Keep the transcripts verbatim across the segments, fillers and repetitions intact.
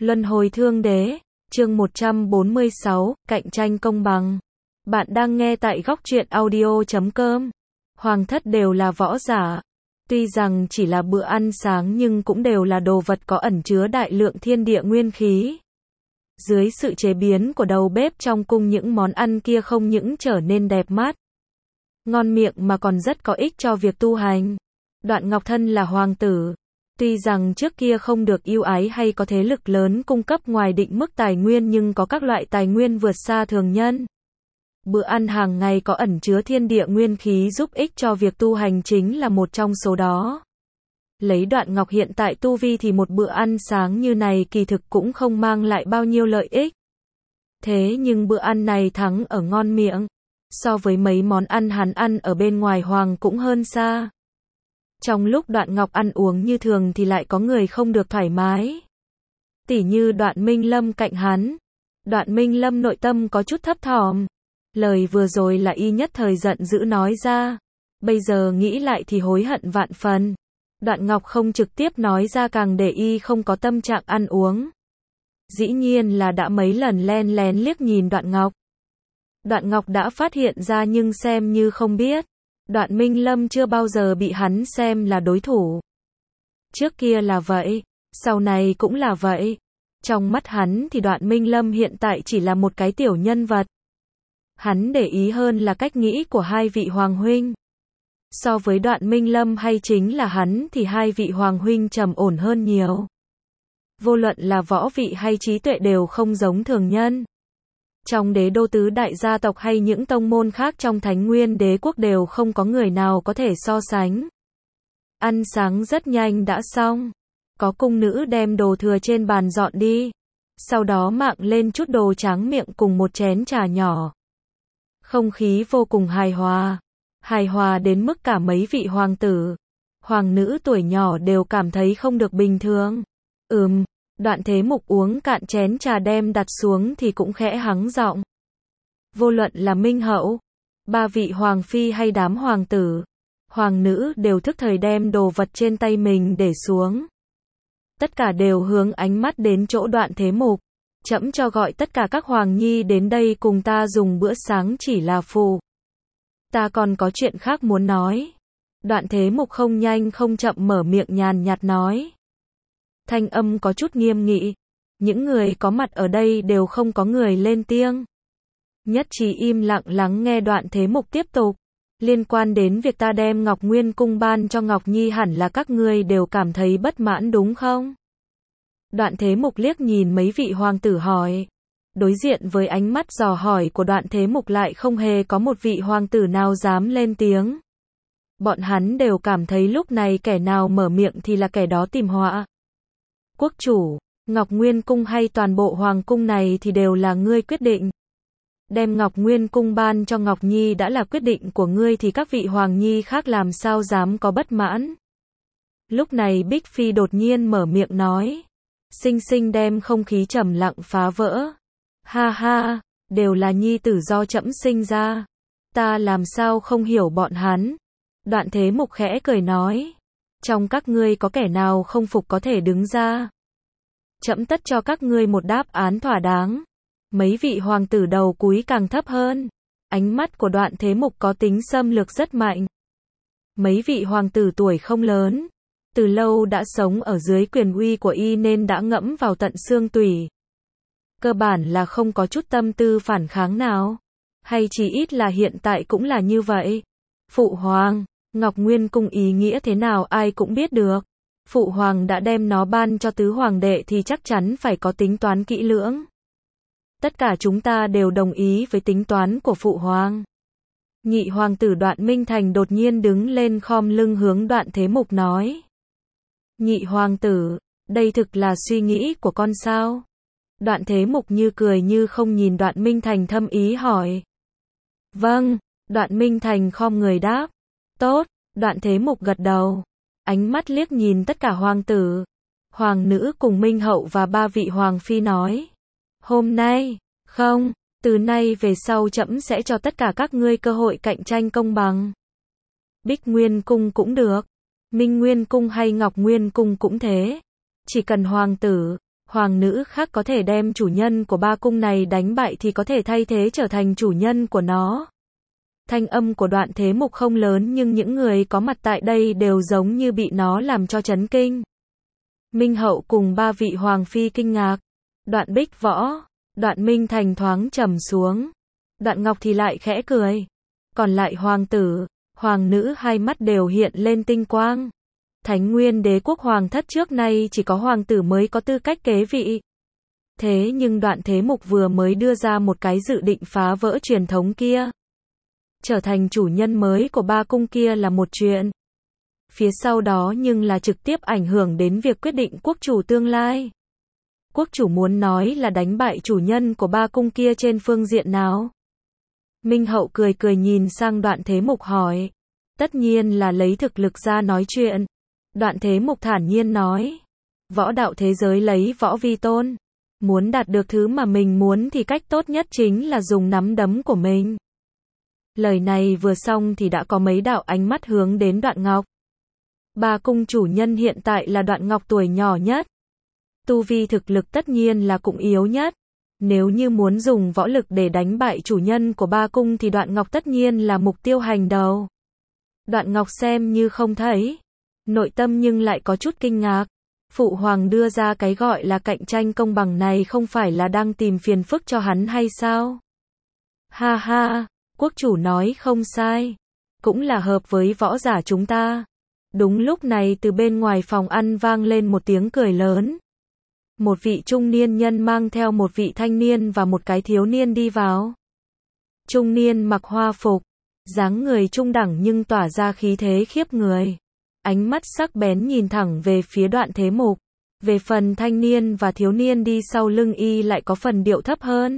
Luân hồi thương đế, chương một trăm bốn mươi sáu, cạnh tranh công bằng. Bạn đang nghe tại góc truyện audio chấm com. Hoàng thất đều là võ giả. Tuy rằng chỉ là bữa ăn sáng nhưng cũng đều là đồ vật có ẩn chứa đại lượng thiên địa nguyên khí. Dưới sự chế biến của đầu bếp trong cung, những món ăn kia không những trở nên đẹp mắt, ngon miệng mà còn rất có ích cho việc tu hành. Đoạn Ngọc thân là hoàng tử. Tuy rằng trước kia không được ưu ái hay có thế lực lớn cung cấp ngoài định mức tài nguyên, nhưng có các loại tài nguyên vượt xa thường nhân. Bữa ăn hàng ngày có ẩn chứa thiên địa nguyên khí giúp ích cho việc tu hành chính là một trong số đó. Lấy Đoạn Ngọc hiện tại tu vi thì một bữa ăn sáng như này kỳ thực cũng không mang lại bao nhiêu lợi ích. Thế nhưng bữa ăn này thắng ở ngon miệng. So với mấy món ăn hắn ăn ở bên ngoài hoàng cũng hơn xa. Trong lúc Đoạn Ngọc ăn uống như thường thì lại có người không được thoải mái. Tỉ như Đoạn Minh Lâm cạnh hắn. Đoạn Minh Lâm nội tâm có chút thấp thỏm. Lời vừa rồi là y nhất thời giận dữ nói ra. Bây giờ nghĩ lại thì hối hận vạn phần. Đoạn Ngọc không trực tiếp nói ra càng để y không có tâm trạng ăn uống. Dĩ nhiên là đã mấy lần len lén liếc nhìn Đoạn Ngọc. Đoạn Ngọc đã phát hiện ra nhưng xem như không biết. Đoạn Minh Lâm chưa bao giờ bị hắn xem là đối thủ. Trước kia là vậy, sau này cũng là vậy. Trong mắt hắn thì Đoạn Minh Lâm hiện tại chỉ là một cái tiểu nhân vật. Hắn để ý hơn là cách nghĩ của hai vị hoàng huynh. So với Đoạn Minh Lâm hay chính là hắn thì hai vị hoàng huynh trầm ổn hơn nhiều. Vô luận là võ vị hay trí tuệ đều không giống thường nhân. Trong đế đô tứ đại gia tộc hay những tông môn khác trong Thánh Nguyên Đế quốc đều không có người nào có thể so sánh. Ăn sáng rất nhanh đã xong. Có cung nữ đem đồ thừa trên bàn dọn đi. Sau đó mạng lên chút đồ tráng miệng cùng một chén trà nhỏ. Không khí vô cùng hài hòa. Hài hòa đến mức cả mấy vị hoàng tử, hoàng nữ tuổi nhỏ đều cảm thấy không được bình thường. Ừm. Đoạn Thế Mục uống cạn chén trà đem đặt xuống thì cũng khẽ hắng giọng. Vô luận là Minh Hậu, ba vị hoàng phi hay đám hoàng tử, hoàng nữ đều thức thời đem đồ vật trên tay mình để xuống. Tất cả đều hướng ánh mắt đến chỗ Đoạn Thế Mục. Trẫm cho gọi tất cả các hoàng nhi đến đây cùng ta dùng bữa sáng chỉ là phụ. Ta còn có chuyện khác muốn nói. Đoạn Thế Mục không nhanh không chậm mở miệng nhàn nhạt nói. Thanh âm có chút nghiêm nghị. Những người có mặt ở đây đều không có người lên tiếng. Nhất trí im lặng lắng nghe Đoạn Thế Mục tiếp tục. Liên quan đến việc ta đem Ngọc Nguyên cung ban cho Ngọc Nhi hẳn là các ngươi đều cảm thấy bất mãn đúng không? Đoạn Thế Mục liếc nhìn mấy vị hoàng tử hỏi. Đối diện với ánh mắt dò hỏi của Đoạn Thế Mục lại không hề có một vị hoàng tử nào dám lên tiếng. Bọn hắn đều cảm thấy lúc này kẻ nào mở miệng thì là kẻ đó tìm họa. Quốc chủ, Ngọc Nguyên cung hay toàn bộ hoàng cung này thì đều là ngươi quyết định. Đem Ngọc Nguyên cung ban cho Ngọc Nhi đã là quyết định của ngươi thì các vị hoàng nhi khác làm sao dám có bất mãn. Lúc này Bích Phi đột nhiên mở miệng nói. Xinh xinh đem không khí trầm lặng phá vỡ. Ha ha, đều là nhi tử do trẫm sinh ra. Ta làm sao không hiểu bọn hắn. Đoạn Thế Mục khẽ cười nói. Trong các ngươi có kẻ nào không phục có thể đứng ra. Trẫm tất cho các ngươi một đáp án thỏa đáng. Mấy vị hoàng tử đầu cúi càng thấp hơn. Ánh mắt của Đoạn Thế Mục có tính xâm lược rất mạnh. Mấy vị hoàng tử tuổi không lớn, từ lâu đã sống ở dưới quyền uy của y nên đã ngẫm vào tận xương tủy. Cơ bản là không có chút tâm tư phản kháng nào. Hay chỉ ít là hiện tại cũng là như vậy. Phụ hoàng, Ngọc Nguyên cung ý nghĩa thế nào ai cũng biết được. Phụ hoàng đã đem nó ban cho tứ hoàng đệ thì chắc chắn phải có tính toán kỹ lưỡng. Tất cả chúng ta đều đồng ý với tính toán của phụ hoàng. Nhị hoàng tử Đoạn Minh Thành đột nhiên đứng lên khom lưng hướng Đoạn Thế Mục nói. Nhị hoàng tử, đây thực là suy nghĩ của con sao? Đoạn Thế Mục như cười như không nhìn Đoạn Minh Thành thâm ý hỏi. Vâng, Đoạn Minh Thành khom người đáp. Tốt, Đoạn Thế Mục gật đầu. Ánh mắt liếc nhìn tất cả hoàng tử, hoàng nữ cùng Minh Hậu và ba vị hoàng phi nói. Hôm nay, không, từ nay về sau trẫm sẽ cho tất cả các ngươi cơ hội cạnh tranh công bằng. Bích Nguyên cung cũng được, Minh Nguyên cung hay Ngọc Nguyên cung cũng thế. Chỉ cần hoàng tử, Hoàng nữ khác có thể đem chủ nhân của ba cung này đánh bại thì có thể thay thế trở thành chủ nhân của nó. Thanh âm của Đoạn Thế Mục không lớn nhưng những người có mặt tại đây đều giống như bị nó làm cho chấn kinh. Minh Hậu cùng ba vị Hoàng Phi kinh ngạc. Đoạn Bích Võ, Đoạn Minh Thành thoáng trầm xuống. Đoạn Ngọc thì lại khẽ cười. Còn lại hoàng tử, hoàng nữ hai mắt đều hiện lên tinh quang. Thánh Nguyên Đế quốc hoàng thất trước nay chỉ có hoàng tử mới có tư cách kế vị. Thế nhưng Đoạn Thế Mục vừa mới đưa ra một cái dự định phá vỡ truyền thống kia. Trở thành chủ nhân mới của ba cung kia là một chuyện. Phía sau đó nhưng là trực tiếp ảnh hưởng đến việc quyết định quốc chủ tương lai. Quốc chủ muốn nói là đánh bại chủ nhân của ba cung kia trên phương diện nào? Minh Hậu cười cười nhìn sang Đoạn Thế Mục hỏi. Tất nhiên là lấy thực lực ra nói chuyện. Đoạn Thế Mục thản nhiên nói. Võ đạo thế giới lấy võ vi tôn. Muốn đạt được thứ mà mình muốn thì cách tốt nhất chính là dùng nắm đấm của mình. Lời này vừa xong thì đã có mấy đạo ánh mắt hướng đến Đoạn Ngọc. Ba cung chủ nhân hiện tại là Đoạn Ngọc tuổi nhỏ nhất. Tu vi thực lực tất nhiên là cũng yếu nhất. Nếu như muốn dùng võ lực để đánh bại chủ nhân của ba cung thì Đoạn Ngọc tất nhiên là mục tiêu hành đầu. Đoạn Ngọc xem như không thấy. Nội tâm nhưng lại có chút kinh ngạc. Phụ hoàng đưa ra cái gọi là cạnh tranh công bằng này không phải là đang tìm phiền phức cho hắn hay sao? Ha ha, quốc chủ nói không sai. Cũng là hợp với võ giả chúng ta. Đúng lúc này từ bên ngoài phòng ăn vang lên một tiếng cười lớn. Một vị trung niên nhân mang theo một vị thanh niên và một cái thiếu niên đi vào. Trung niên mặc hoa phục, dáng người trung đẳng nhưng tỏa ra khí thế khiếp người. Ánh mắt sắc bén nhìn thẳng về phía Đoạn Thế Mục. Về phần thanh niên và thiếu niên đi sau lưng y lại có phần điệu thấp hơn.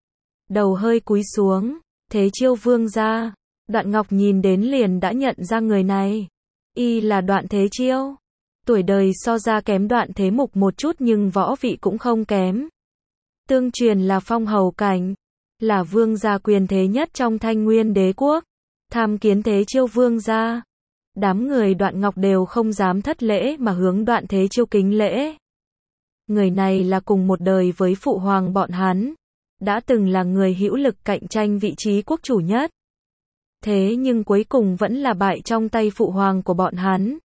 Đầu hơi cúi xuống, Thế Chiêu vương gia. Đoạn Ngọc nhìn đến liền đã nhận ra người này. Y là Đoạn Thế Chiêu. Tuổi đời so ra kém Đoạn Thế Mục một chút nhưng võ vị cũng không kém. Tương truyền là phong hầu cảnh, là vương gia quyền thế nhất trong Thanh Nguyên Đế quốc. Tham kiến Thế Chiêu vương gia. Đám người Đoạn Ngọc đều không dám thất lễ mà hướng Đoạn Thế Chiêu kính lễ. Người này là cùng một đời với phụ hoàng bọn hắn, đã từng là người hữu lực cạnh tranh vị trí quốc chủ nhất. Thế nhưng cuối cùng vẫn là bại trong tay phụ hoàng của bọn hắn.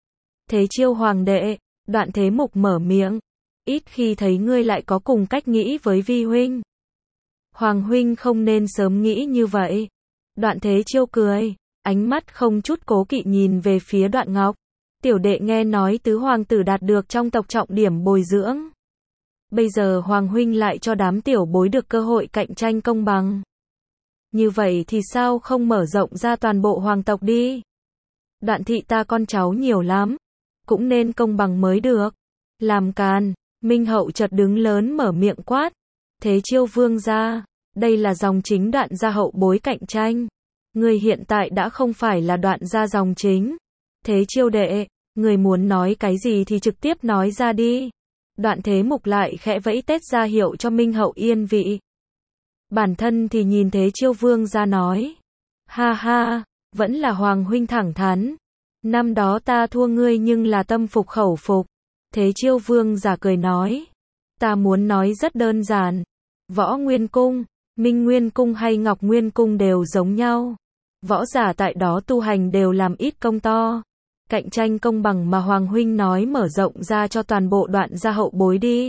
Thế Chiêu hoàng đệ, Đoạn Thế Mục mở miệng, ít khi thấy ngươi lại có cùng cách nghĩ với vi huynh. Hoàng huynh không nên sớm nghĩ như vậy. Đoạn Thế Chiêu cười, ánh mắt không chút cố kỵ nhìn về phía Đoạn Ngọc. Tiểu đệ nghe nói tứ hoàng tử đạt được trong tộc trọng điểm bồi dưỡng. Bây giờ hoàng huynh lại cho đám tiểu bối được cơ hội cạnh tranh công bằng. Như vậy thì sao không mở rộng ra toàn bộ hoàng tộc đi? Đoạn thị ta con cháu nhiều lắm, cũng nên công bằng mới được. Làm càn, Minh Hậu chợt đứng lớn mở miệng quát. Thế Chiêu vương gia, đây là dòng chính Đoạn gia hậu bối cạnh tranh. Người hiện tại đã không phải là Đoạn gia dòng chính. Thế Chiêu đệ, người muốn nói cái gì thì trực tiếp nói ra đi. Đoạn Thế Mục lại khẽ vẫy tét ra hiệu cho Minh Hậu yên vị. Bản thân thì nhìn Thế Chiêu vương gia nói. Ha ha, vẫn là hoàng huynh thẳng thắn. Năm đó ta thua ngươi nhưng là tâm phục khẩu phục. Thế Chiêu vương giả cười nói. Ta muốn nói rất đơn giản. Võ Nguyên Cung, Minh Nguyên Cung hay Ngọc Nguyên Cung đều giống nhau. Võ giả tại đó tu hành đều làm ít công to. Cạnh tranh công bằng mà Hoàng huynh nói mở rộng ra cho toàn bộ Đoạn gia hậu bối đi.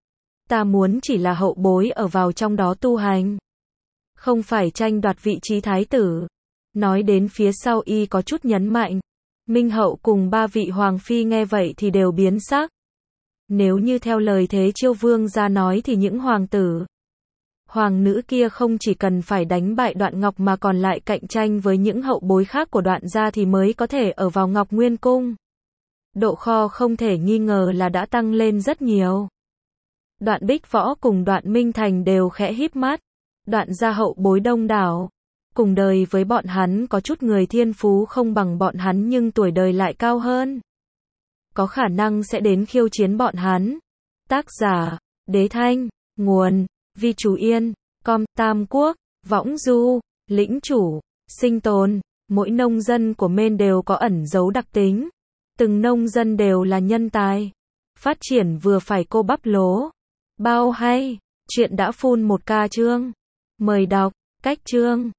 Ta muốn chỉ là hậu bối ở vào trong đó tu hành. Không phải tranh đoạt vị trí thái tử. Nói đến phía sau y có chút nhấn mạnh. Minh Hậu cùng ba vị Hoàng Phi nghe vậy thì đều biến sắc. Nếu như theo lời Thế Chiêu vương gia nói thì những hoàng tử, hoàng nữ kia không chỉ cần phải đánh bại Đoạn Ngọc mà còn lại cạnh tranh với những hậu bối khác của Đoạn gia thì mới có thể ở vào Ngọc Nguyên Cung. Độ kho không thể nghi ngờ là đã tăng lên rất nhiều. Đoạn Bích Võ cùng Đoạn Minh Thành đều khẽ híp mắt. Đoạn gia hậu bối đông đảo. Cùng đời với bọn hắn có chút người thiên phú không bằng bọn hắn nhưng tuổi đời lại cao hơn. Có khả năng sẽ đến khiêu chiến bọn hắn. Tác giả, Đế Thanh, nguồn, Vi Chú Yên, com, Tam Quốc, Võng Du, Lĩnh Chủ, Sinh Tồn. Mỗi nông dân của Maine đều có ẩn dấu đặc tính. Từng nông dân đều là nhân tài. Phát triển vừa phải cô bắp lố. Bao hay. Chuyện đã full một ca chương. Mời đọc. Cách chương.